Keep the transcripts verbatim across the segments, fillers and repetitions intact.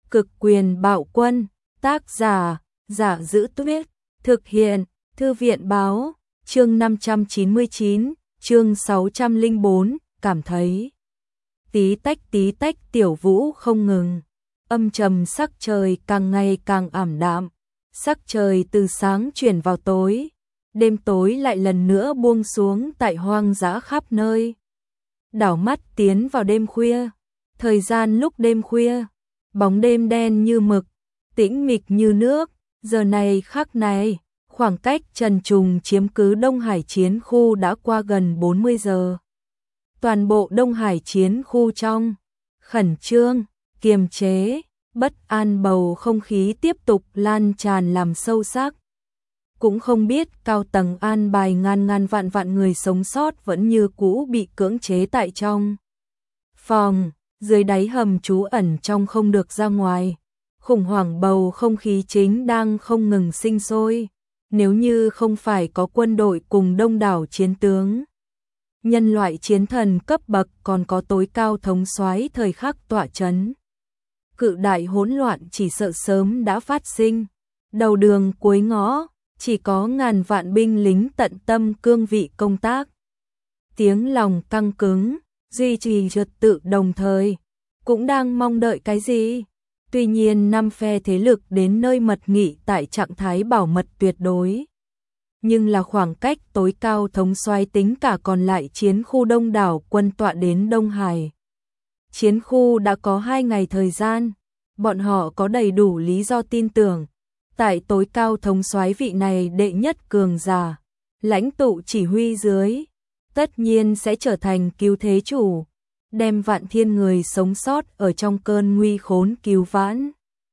Cực quyền bạo quân, tác giả, Giả Giữ Tuyết, thực hiện, Thư viện báo, chương năm trăm chín mươi chín, chương sáu trăm lẻ bốn, cảm thấy. Tí tách tí tách tiểu vũ không ngừng, âm trầm sắc trời càng ngày càng ảm đạm, sắc trời từ sáng chuyển vào tối, đêm tối lại lần nữa buông xuống tại hoang dã khắp nơi. Đảo mắt tiến vào đêm khuya, thời gian lúc đêm khuya, bóng đêm đen như mực, tĩnh mịch như nước, giờ này khắc này, khoảng cách Trần Trùng chiếm cứ Đông Hải chiến khu đã qua gần bốn mươi giờ. Toàn bộ Đông Hải chiến khu trong khẩn trương, kiềm chế, bất an bầu không khí tiếp tục lan tràn làm sâu sắc. Cũng không biết cao tầng an bài ngàn ngàn vạn vạn người sống sót vẫn như cũ bị cưỡng chế tại trong phòng, dưới đáy hầm trú ẩn trong không được ra ngoài. Khủng hoảng bầu không khí chính đang không ngừng sinh sôi. Nếu như không phải có quân đội cùng đông đảo chiến tướng, nhân loại chiến thần cấp bậc còn có tối cao thống soái thời khắc tọa chấn, cự đại hỗn loạn chỉ sợ sớm đã phát sinh. Đầu đường cuối ngõ, chỉ có ngàn vạn binh lính tận tâm cương vị công tác. Tiếng lòng căng cứng, duy trì trật tự đồng thời, cũng đang mong đợi cái gì? Tuy nhiên năm phe thế lực đến nơi mật nghị tại trạng thái bảo mật tuyệt đối. Nhưng là khoảng cách tối cao thống soái tính cả còn lại chiến khu đông đảo quân tọa đến Đông Hải. Chiến khu đã có hai ngày thời gian, bọn họ có đầy đủ lý do tin tưởng. Tại tối cao thống soái vị này đệ nhất cường giả, lãnh tụ chỉ huy dưới, tất nhiên sẽ trở thành cứu thế chủ, đem vạn thiên người sống sót ở trong cơn nguy khốn cứu vãn.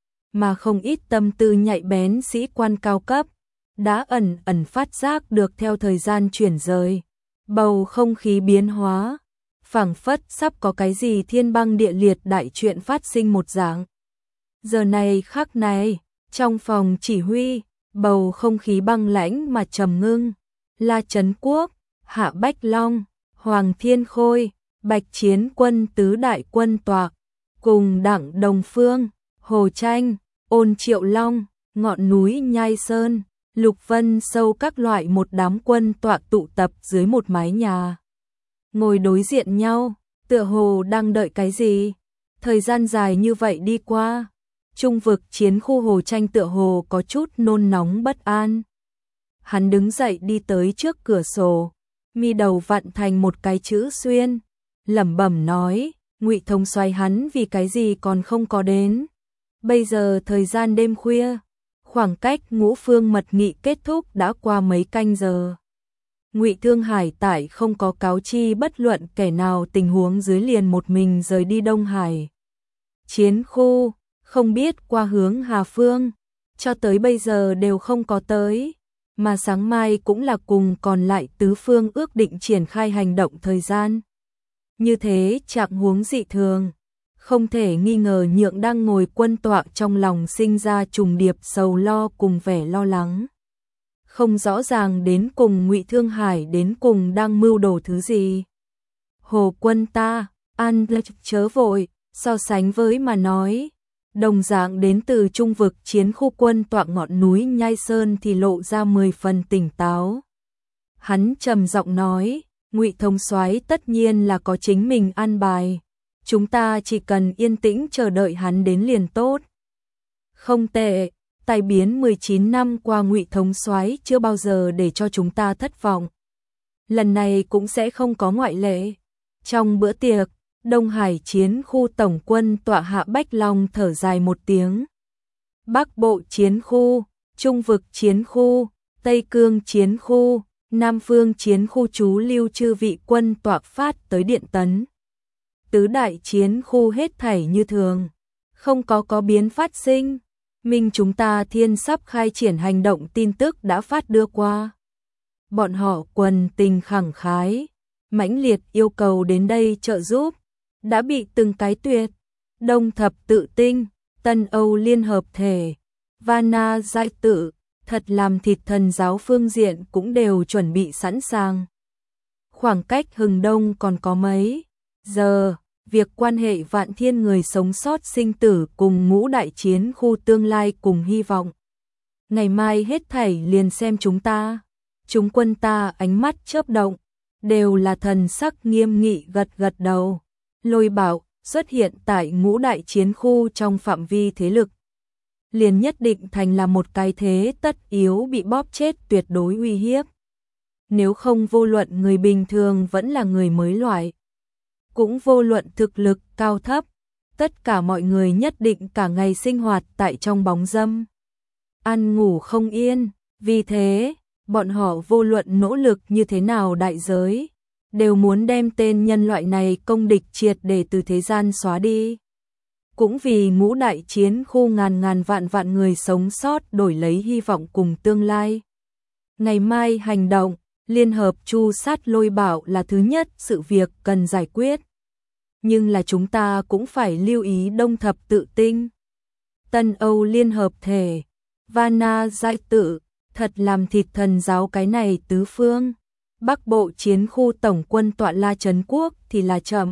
Mà không ít tâm tư nhạy bén sĩ quan cao cấp, đã ẩn ẩn phát giác được theo thời gian chuyển rời, bầu không khí biến hóa, phảng phất sắp có cái gì thiên băng địa liệt đại chuyện phát sinh một dạng. Giờ này khắc này, trong phòng chỉ huy, bầu không khí băng lãnh mà trầm ngưng. La Trấn Quốc, Hạ Bách Long, Hoàng Thiên Khôi, Bạch Chiến Quân tứ đại quân toạc, cùng Đặng Đồng Phương, Hồ Tranh, Ôn Triệu Long, ngọn núi Nhai Sơn, Lục Vân Sâu các loại một đám quân toạc tụ tập dưới một mái nhà. Ngồi đối diện nhau, tựa hồ đang đợi cái gì. Thời gian dài như vậy đi qua, trung vực chiến khu Hồ Tranh tựa hồ có chút nôn nóng bất an. Hắn đứng dậy đi tới trước cửa sổ, mi đầu vặn thành một cái chữ xuyên, lẩm bẩm nói, Ngụy thống soái hắn vì cái gì còn không có đến. Bây giờ thời gian đêm khuya, khoảng cách ngũ phương mật nghị kết thúc đã qua mấy canh giờ. Ngụy Thương Hải tại không có cáo chi bất luận kẻ nào tình huống dưới liền một mình rời đi Đông Hải chiến khu, không biết qua hướng Hà Phương, cho tới bây giờ đều không có tới, mà sáng mai cũng là cùng còn lại tứ phương ước định triển khai hành động thời gian. Như thế trạng huống dị thường, không thể nghi ngờ nhượng đang ngồi quân tọa trong lòng sinh ra trùng điệp sầu lo cùng vẻ lo lắng. Không rõ ràng đến cùng Ngụy Thương Hải đến cùng đang mưu đồ thứ gì. Hồ quân ta, an chớ vội, so sánh với mà nói, đồng dạng đến từ trung vực chiến khu quân tọa ngọn núi Nhai Sơn thì lộ ra mười phần tỉnh táo. Hắn trầm giọng nói, Ngụy thống soái tất nhiên là có chính mình an bài, chúng ta chỉ cần yên tĩnh chờ đợi hắn đến liền tốt. Không tệ, tai biến mười chín năm qua Ngụy thống soái chưa bao giờ để cho chúng ta thất vọng. Lần này cũng sẽ không có ngoại lệ. Trong bữa tiệc, Đông Hải chiến khu tổng quân tọa Hạ Bách Long thở dài một tiếng. Bắc Bộ chiến khu, Trung vực chiến khu, Tây Cương chiến khu, Nam Phương chiến khu chú lưu chư vị quân tọa phát tới điện tấn. Tứ đại chiến khu hết thảy như thường, không có có biến phát sinh. Minh chúng ta thiên sắp khai triển hành động tin tức đã phát đưa qua. Bọn họ quần tình khẳng khái, mãnh liệt yêu cầu đến đây trợ giúp, đã bị từng cái tuyệt, Đông Thập Tự Tinh, Tân Âu Liên Hợp Thể, Vana Giai Tự, thật làm thịt thần giáo phương diện cũng đều chuẩn bị sẵn sàng. Khoảng cách hừng đông còn có mấy giờ, việc quan hệ vạn thiên người sống sót sinh tử cùng ngũ đại chiến khu tương lai cùng hy vọng. Ngày mai hết thảy liền xem chúng ta. Chúng quân ta ánh mắt chớp động, đều là thần sắc nghiêm nghị gật gật đầu. Lôi Bảo xuất hiện tại ngũ đại chiến khu trong phạm vi thế lực, liền nhất định thành là một cái thế tất yếu bị bóp chết tuyệt đối uy hiếp. Nếu không vô luận người bình thường vẫn là người mới loại, cũng vô luận thực lực cao thấp, tất cả mọi người nhất định cả ngày sinh hoạt tại trong bóng râm, ăn ngủ không yên. Vì thế, bọn họ vô luận nỗ lực như thế nào đại giới, đều muốn đem tên nhân loại này công địch triệt để từ thế gian xóa đi. Cũng vì ngũ đại chiến khu ngàn ngàn vạn vạn người sống sót đổi lấy hy vọng cùng tương lai. Ngày mai hành động, liên hợp tru sát Lôi Bảo là thứ nhất sự việc cần giải quyết. Nhưng là chúng ta cũng phải lưu ý Đông Thập Tự Tinh, Tân Âu liên hợp thể, Vana Giai Tự, thật làm thịt thần giáo cái này tứ phương. Bắc Bộ chiến khu tổng quân tọa La Trấn Quốc thì là chậm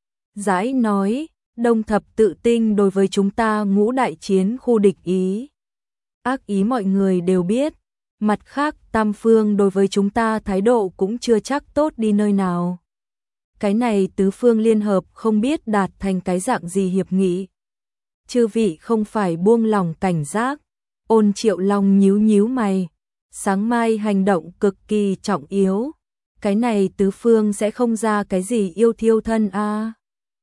rãi nói, Đông Thập Tự Tinh đối với chúng ta ngũ đại chiến khu địch ý. Ác ý mọi người đều biết, mặt khác tam phương đối với chúng ta thái độ cũng chưa chắc tốt đi nơi nào. Cái này tứ phương liên hợp không biết đạt thành cái dạng gì hiệp nghị. Chư vị không phải buông lòng cảnh giác. Ôn Triệu Long nhíu nhíu mày. Sáng mai hành động cực kỳ trọng yếu. Cái này tứ phương sẽ không ra cái gì yêu thiêu thân a. À.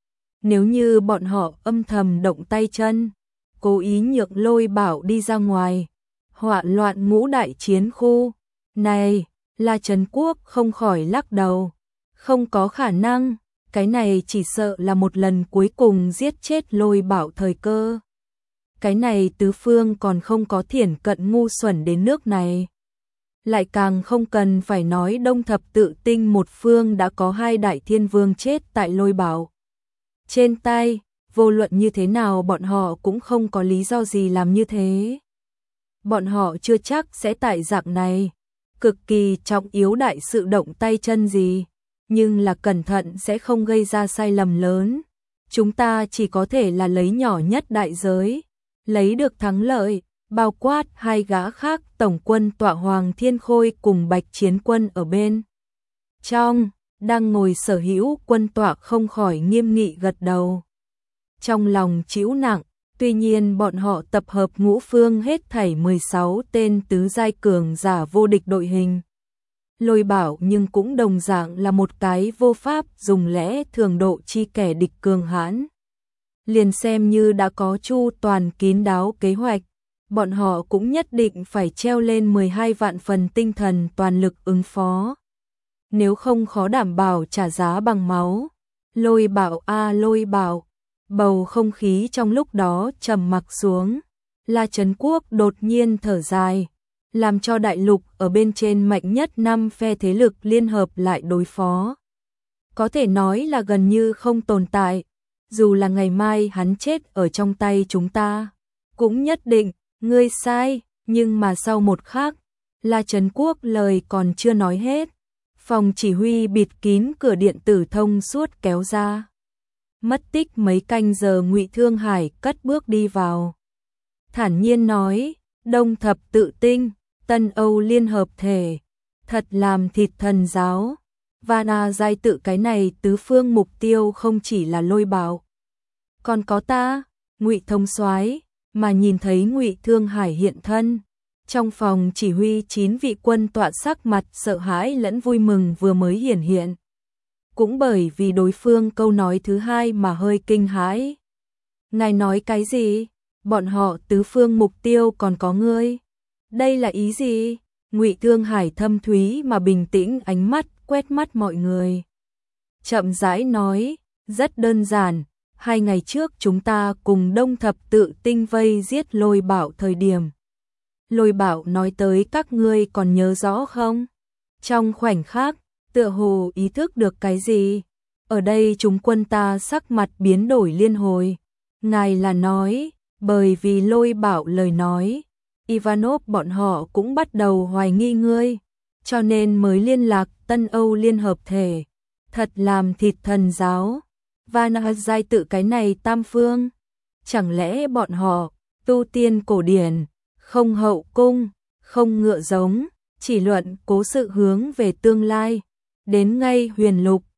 Nếu như bọn họ âm thầm động tay chân, cố ý nhượng Lôi Bảo đi ra ngoài, họa loạn ngũ đại chiến khu. Này, La Trấn Quốc không khỏi lắc đầu. Không có khả năng, cái này chỉ sợ là một lần cuối cùng giết chết Lôi Bảo thời cơ. Cái này tứ phương còn không có thiển cận ngu xuẩn đến nước này. Lại càng không cần phải nói Đông Thập Tự Tinh một phương đã có hai đại thiên vương chết tại Lôi Bảo trên tay, vô luận như thế nào bọn họ cũng không có lý do gì làm như thế. Bọn họ chưa chắc sẽ tại dạng này, cực kỳ trọng yếu đại sự động tay chân gì, nhưng là cẩn thận sẽ không gây ra sai lầm lớn. Chúng ta chỉ có thể là lấy nhỏ nhất đại giới, lấy được thắng lợi, bao quát hai gã khác tổng quân tọa Hoàng Thiên Khôi cùng Bạch Chiến Quân ở bên trong. Đang ngồi sở hữu quân tọa không khỏi nghiêm nghị gật đầu. Trong lòng chịu nặng, tuy nhiên bọn họ tập hợp ngũ phương hết thảy mười sáu tên tứ giai cường giả vô địch đội hình. Lôi Bảo nhưng cũng đồng dạng là một cái vô pháp dùng lẽ thường độ chi kẻ địch cường hãn. Liền xem như đã có chu toàn kín đáo kế hoạch, bọn họ cũng nhất định phải treo lên mười hai vạn phần tinh thần toàn lực ứng phó. Nếu không khó đảm bảo trả giá bằng máu. Lôi Bảo a à, Lôi Bảo. Bầu không khí trong lúc đó trầm mặc xuống. La Trấn Quốc đột nhiên thở dài, làm cho đại lục ở bên trên mạnh nhất năm phe thế lực liên hợp lại đối phó. Có thể nói là gần như không tồn tại. Dù là ngày mai hắn chết ở trong tay chúng ta, cũng nhất định, ngươi sai. Nhưng mà sau một khắc, La Trấn Quốc lời còn chưa nói hết, phòng chỉ huy bịt kín cửa điện tử thông suốt kéo ra. Mất tích mấy canh giờ Ngụy Thương Hải cất bước đi vào, thản nhiên nói, Đông Thập Tự Tinh, Tân Âu liên hợp thể, thật làm thịt thần giáo. Vana Giai Tự cái này tứ phương mục tiêu không chỉ là Lôi Bảo, còn có ta, Ngụy Thông Soái. Mà nhìn thấy Ngụy Thương Hải hiện thân, trong phòng chỉ huy chín vị quân tọa sắc mặt sợ hãi lẫn vui mừng vừa mới hiển hiện. Cũng bởi vì đối phương câu nói thứ hai mà hơi kinh hãi. Ngài nói cái gì? Bọn họ tứ phương mục tiêu còn có ngươi. Đây là ý gì? Ngụy Thương Hải thâm thúy mà bình tĩnh ánh mắt quét mắt mọi người. Chậm rãi nói, rất đơn giản. Hai ngày trước chúng ta cùng Đông Thập Tự Tinh vây giết Lôi Bảo thời điểm. Lôi Bảo nói tới các ngươi còn nhớ rõ không? Trong khoảnh khắc, tựa hồ ý thức được cái gì? Ở đây chúng quân ta sắc mặt biến đổi liên hồi. Ngài là nói, bởi vì Lôi Bảo lời nói, Ivanov bọn họ cũng bắt đầu hoài nghi ngươi, cho nên mới liên lạc Tân Âu liên hợp thể, thật làm thịt thần giáo. và na giai tự cái này tam phương. Chẳng lẽ bọn họ tu tiên cổ điển, không hậu cung, không ngựa giống, chỉ luận cố sự hướng về tương lai. Đến ngay huyền lục,